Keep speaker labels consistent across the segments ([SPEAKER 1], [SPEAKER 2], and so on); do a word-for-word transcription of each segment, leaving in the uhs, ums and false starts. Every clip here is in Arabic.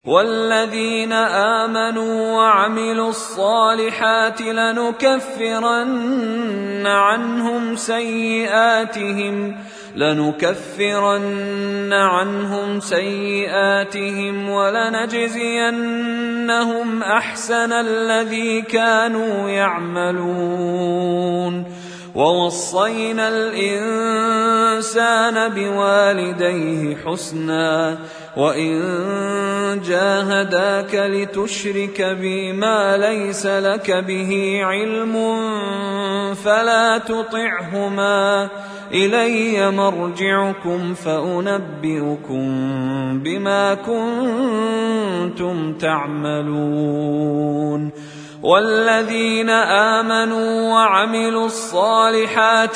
[SPEAKER 1] والذين آمنوا وعملوا الصالحات لنكفرن عنهم سيئاتهم لنكفرن عنهم سيئاتهم ولنجزينهم أحسن الذي كانوا يعملون. ووصينا الإنسان بوالديه حسنا وإن جاهداك لتشرك بي ما ليس لك به علم فلا تطعهما إلي مرجعكم فأنبئكم بما كنتم تعملون. والذين آمنوا وعملوا الصالحات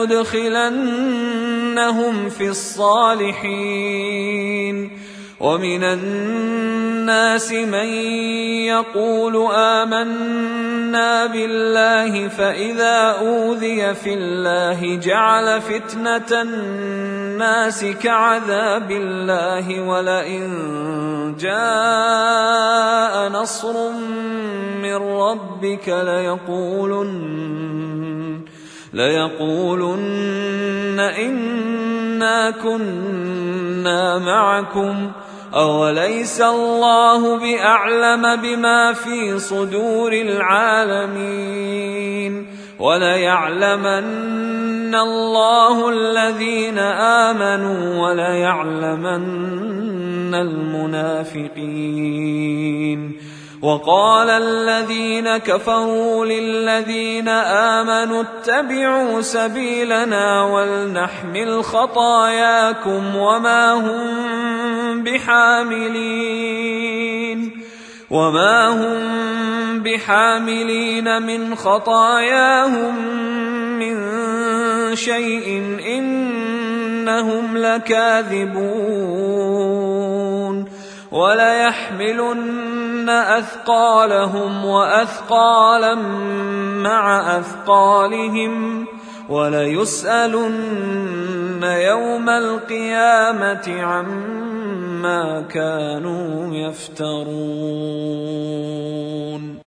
[SPEAKER 1] لندخلنهم في الصالحين. ومن الناس من يقول آمنا بالله فإذا أوذي في الله جعل فتنة الناس كعذاب الله ولئن جاء نصر من ربك ليقولن ليقولن إنا كنا معكم أوليس الله بأعلم بما في صدور العالمين. وليعلمن الله الذين آمنوا وليعلمن المنافقين. وقال الذين كفروا للذين آمنوا اتبعوا سبيلنا ولنحمل خطاياكم وما هم بحاملين وما هم بحاملين من خطاياهم من شيء إنهم لكاذبون. وليحملن أثقالهم وأثقالا مع أثقالهم وليسألن يوم القيامة عما كانوا يفترون.